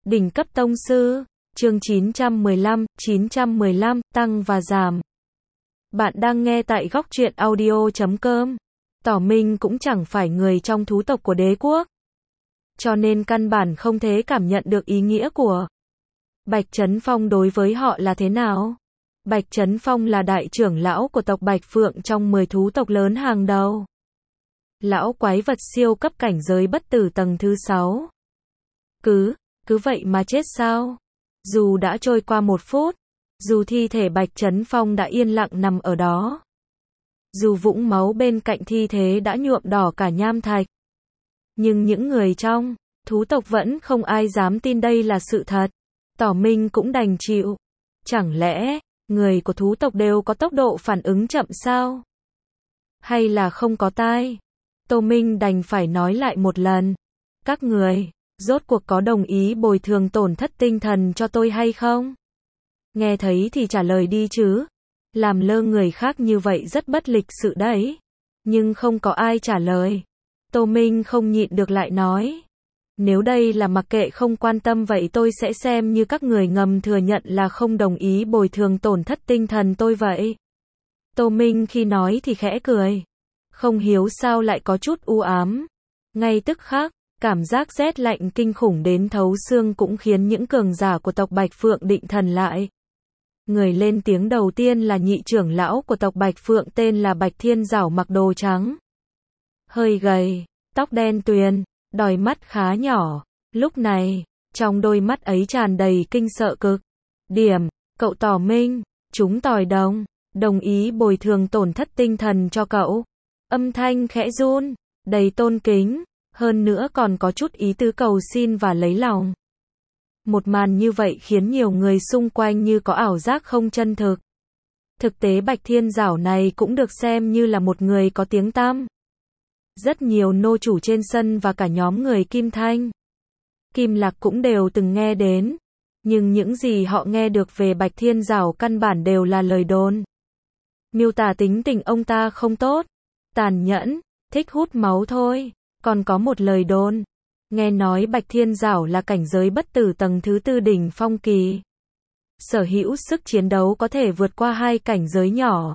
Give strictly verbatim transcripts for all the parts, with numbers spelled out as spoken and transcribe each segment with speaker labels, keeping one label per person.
Speaker 1: Đỉnh cấp tông sư, chương chín trăm mười lăm, chín trăm mười lăm, tăng và giảm. Bạn đang nghe tại góc truyện audio chấm com. Tỏ Minh cũng chẳng phải người trong thú tộc của đế quốc, cho nên căn bản không thể cảm nhận được ý nghĩa của Bạch Trấn Phong đối với họ là thế nào. Bạch Trấn Phong là đại trưởng lão của tộc Bạch Phượng trong mười thú tộc lớn hàng đầu. Lão quái vật siêu cấp cảnh giới bất tử tầng thứ sáu. Cứ, cứ vậy mà chết sao? Dù đã trôi qua một phút, dù thi thể Bạch Trấn Phong đã yên lặng nằm ở đó, dù vũng máu bên cạnh thi thể đã nhuộm đỏ cả nham thạch, nhưng những người trong thú tộc vẫn không ai dám tin đây là sự thật. Tỏ Minh cũng đành chịu. Chẳng lẽ người của thú tộc đều có tốc độ phản ứng chậm sao? Hay là không có tai? Tô Minh đành phải nói lại một lần. Các người, rốt cuộc có đồng ý bồi thường tổn thất tinh thần cho tôi hay không? Nghe thấy thì trả lời đi chứ. Làm lơ người khác như vậy rất bất lịch sự đấy. Nhưng không có ai trả lời. Tô Minh không nhịn được lại nói. Nếu đây là mặc kệ không quan tâm vậy tôi sẽ xem như các người ngầm thừa nhận là không đồng ý bồi thường tổn thất tinh thần tôi vậy. Tô Minh khi nói thì khẽ cười. Không hiếu sao lại có chút u ám. Ngay tức khắc, cảm giác rét lạnh kinh khủng đến thấu xương cũng khiến những cường giả của tộc Bạch Phượng định thần lại. Người lên tiếng đầu tiên là nhị trưởng lão của tộc Bạch Phượng tên là Bạch Thiên Giảo, mặc đồ trắng. Hơi gầy, tóc đen tuyền, đôi mắt khá nhỏ. Lúc này, trong đôi mắt ấy tràn đầy kinh sợ cực. Điểm, cậu Tỏ Minh, chúng tỏi đồng, đồng ý bồi thường tổn thất tinh thần cho cậu. Âm thanh khẽ run, đầy tôn kính, hơn nữa còn có chút ý tứ cầu xin và lấy lòng. Một màn như vậy khiến nhiều người xung quanh như có ảo giác không chân thực. Thực tế Bạch Thiên Giảo này cũng được xem như là một người có tiếng tăm. Rất nhiều nô chủ trên sân và cả nhóm người Kim Thanh, Kim Lạc cũng đều từng nghe đến. Nhưng những gì họ nghe được về Bạch Thiên Giảo căn bản đều là lời đồn. Miêu tả tính tình ông ta không tốt, tàn nhẫn, thích hút máu thôi. Còn có một lời đồn, nghe nói Bạch Thiên Giảo là cảnh giới bất tử tầng thứ tư đỉnh phong kỳ. Sở hữu sức chiến đấu có thể vượt qua hai cảnh giới nhỏ.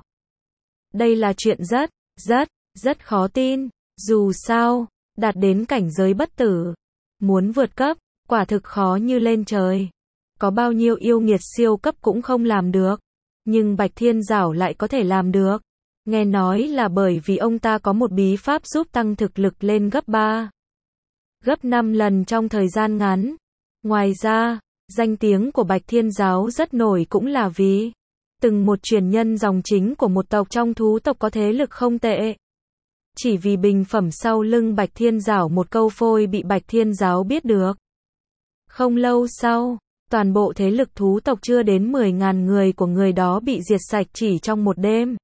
Speaker 1: Đây là chuyện rất, rất, rất khó tin. Dù sao, đạt đến cảnh giới bất tử, muốn vượt cấp, quả thực khó như lên trời. Có bao nhiêu yêu nghiệt siêu cấp cũng không làm được. Nhưng Bạch Thiên Giảo lại có thể làm được. Nghe nói là bởi vì ông ta có một bí pháp giúp tăng thực lực lên gấp ba, gấp năm lần trong thời gian ngắn. Ngoài ra, danh tiếng của Bạch Thiên Giáo rất nổi cũng là vì từng một truyền nhân dòng chính của một tộc trong thú tộc có thế lực không tệ. Chỉ vì bình phẩm sau lưng Bạch Thiên Giảo một câu phôi bị Bạch Thiên Giáo biết được. Không lâu sau, toàn bộ thế lực thú tộc chưa đến mười ngàn người của người đó bị diệt sạch chỉ trong một đêm.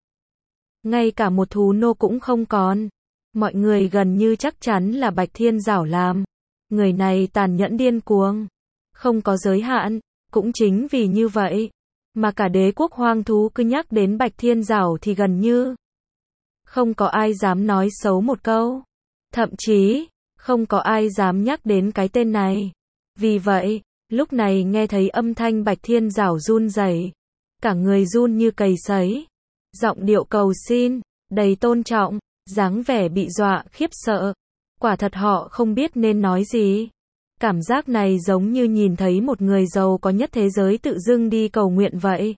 Speaker 1: Ngay cả một thú nô cũng không còn. Mọi người gần như chắc chắn là Bạch Thiên Giảo làm. Người này tàn nhẫn điên cuồng, không có giới hạn. Cũng chính vì như vậy mà cả đế quốc hoang thú cứ nhắc đến Bạch Thiên Giảo thì gần như không có ai dám nói xấu một câu. Thậm chí, không có ai dám nhắc đến cái tên này. Vì vậy, lúc này nghe thấy âm thanh Bạch Thiên Giảo run rẩy, cả người run như cầy sấy. Giọng điệu cầu xin, đầy tôn trọng, dáng vẻ bị dọa khiếp sợ. Quả thật họ không biết nên nói gì. Cảm giác này giống như nhìn thấy một người giàu có nhất thế giới tự dưng đi cầu nguyện vậy.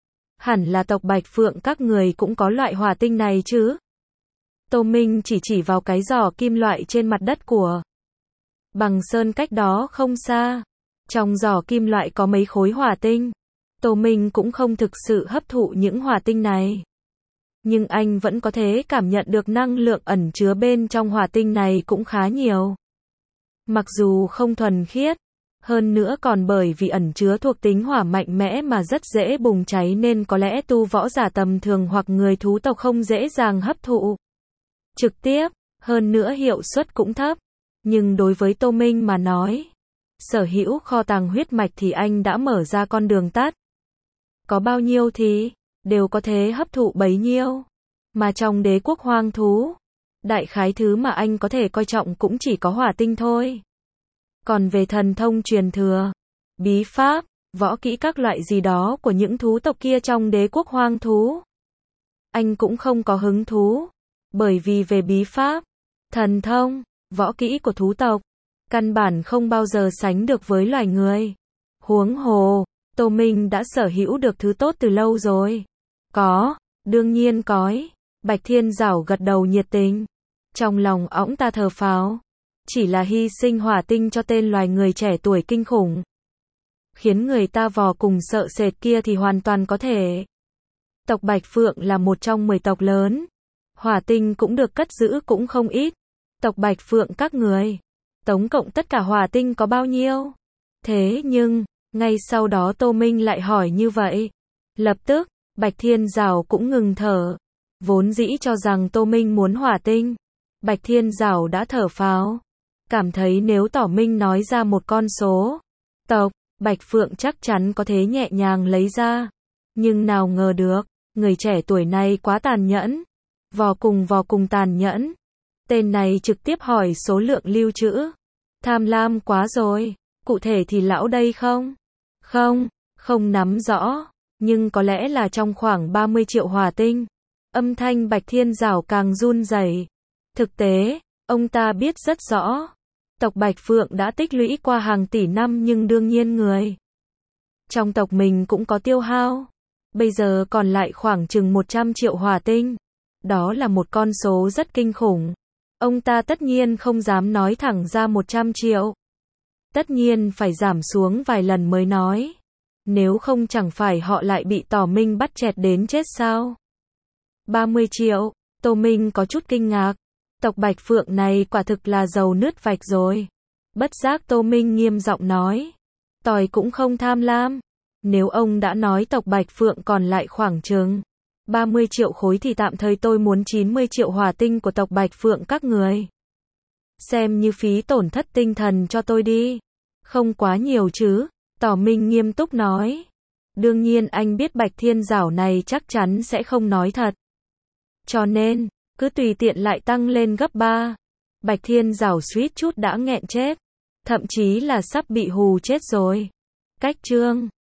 Speaker 1: Hẳn là tộc Bạch Phượng các người cũng có loại hỏa tinh này chứ. Tô Minh chỉ chỉ vào cái giỏ kim loại trên mặt đất của Bằng Sơn cách đó không xa. Trong giỏ kim loại có mấy khối hỏa tinh. Tô Minh cũng không thực sự hấp thụ những hỏa tinh này. Nhưng anh vẫn có thể cảm nhận được năng lượng ẩn chứa bên trong hỏa tinh này cũng khá nhiều. Mặc dù không thuần khiết, hơn nữa còn bởi vì ẩn chứa thuộc tính hỏa mạnh mẽ mà rất dễ bùng cháy nên có lẽ tu võ giả tầm thường hoặc người thú tộc không dễ dàng hấp thụ trực tiếp, hơn nữa hiệu suất cũng thấp. Nhưng đối với Tô Minh mà nói, sở hữu kho tàng huyết mạch thì anh đã mở ra con đường tắt. Có bao nhiêu thì đều có thể hấp thụ bấy nhiêu. Mà trong đế quốc hoang thú, đại khái thứ mà anh có thể coi trọng cũng chỉ có hỏa tinh thôi. Còn về thần thông truyền thừa, bí pháp, võ kỹ các loại gì đó của những thú tộc kia trong đế quốc hoang thú. Anh cũng không có hứng thú, bởi vì về bí pháp, thần thông, võ kỹ của thú tộc, căn bản không bao giờ sánh được với loài người. Huống hồ, Tô Minh đã sở hữu được thứ tốt từ lâu rồi. Có, đương nhiên có. Bạch Thiên Giảo gật đầu nhiệt tình. Trong lòng õng ta thở phào. Chỉ là hy sinh hỏa tinh cho tên loài người trẻ tuổi kinh khủng, khiến người ta vò cùng sợ sệt kia thì hoàn toàn có thể. Tộc Bạch Phượng là một trong mười tộc lớn. Hỏa tinh cũng được cất giữ cũng không ít. Tộc Bạch Phượng các người, tổng cộng tất cả hỏa tinh có bao nhiêu? Thế nhưng, ngay sau đó Tô Minh lại hỏi như vậy. Lập tức, Bạch Thiên Giảo cũng ngừng thở. Vốn dĩ cho rằng Tô Minh muốn hỏa tinh. Bạch Thiên Giảo đã thở phào. Cảm thấy nếu Tỏ Minh nói ra một con số, tộc Bạch Phượng chắc chắn có thể nhẹ nhàng lấy ra. Nhưng nào ngờ được, người trẻ tuổi này quá tàn nhẫn. Vò cùng vò cùng tàn nhẫn. Tên này trực tiếp hỏi số lượng lưu trữ. Tham lam quá rồi. Cụ thể thì lão đây không? Không, không nắm rõ. Nhưng có lẽ là trong khoảng ba mươi triệu hỏa tinh. Âm thanh Bạch Thiên Giảo càng run rẩy. Thực tế, ông ta biết rất rõ. Tộc Bạch Phượng đã tích lũy qua hàng tỷ năm nhưng đương nhiên người trong tộc mình cũng có tiêu hao. Bây giờ còn lại khoảng chừng một trăm triệu hỏa tinh. Đó là một con số rất kinh khủng. Ông ta tất nhiên không dám nói thẳng ra một trăm triệu. Tất nhiên phải giảm xuống vài lần mới nói. Nếu không chẳng phải họ lại bị Tỏ Minh bắt chẹt đến chết sao? ba mươi triệu, Tô Minh có chút kinh ngạc. Tộc Bạch Phượng này quả thực là dầu nứt vạch rồi. Bất giác Tô Minh nghiêm giọng nói. Tỏi cũng không tham lam. Nếu ông đã nói tộc Bạch Phượng còn lại khoảng chừng ba mươi triệu khối thì tạm thời tôi muốn chín mươi triệu hỏa tinh của tộc Bạch Phượng các người. Xem như phí tổn thất tinh thần cho tôi đi. Không quá nhiều chứ, Tỏ Minh nghiêm túc nói. Đương nhiên anh biết Bạch Thiên Giảo này chắc chắn sẽ không nói thật. Cho nên, cứ tùy tiện lại tăng lên gấp ba. Bạch Thiên Giảo suýt chút đã nghẹn chết. Thậm chí là sắp bị hù chết rồi. Cách chương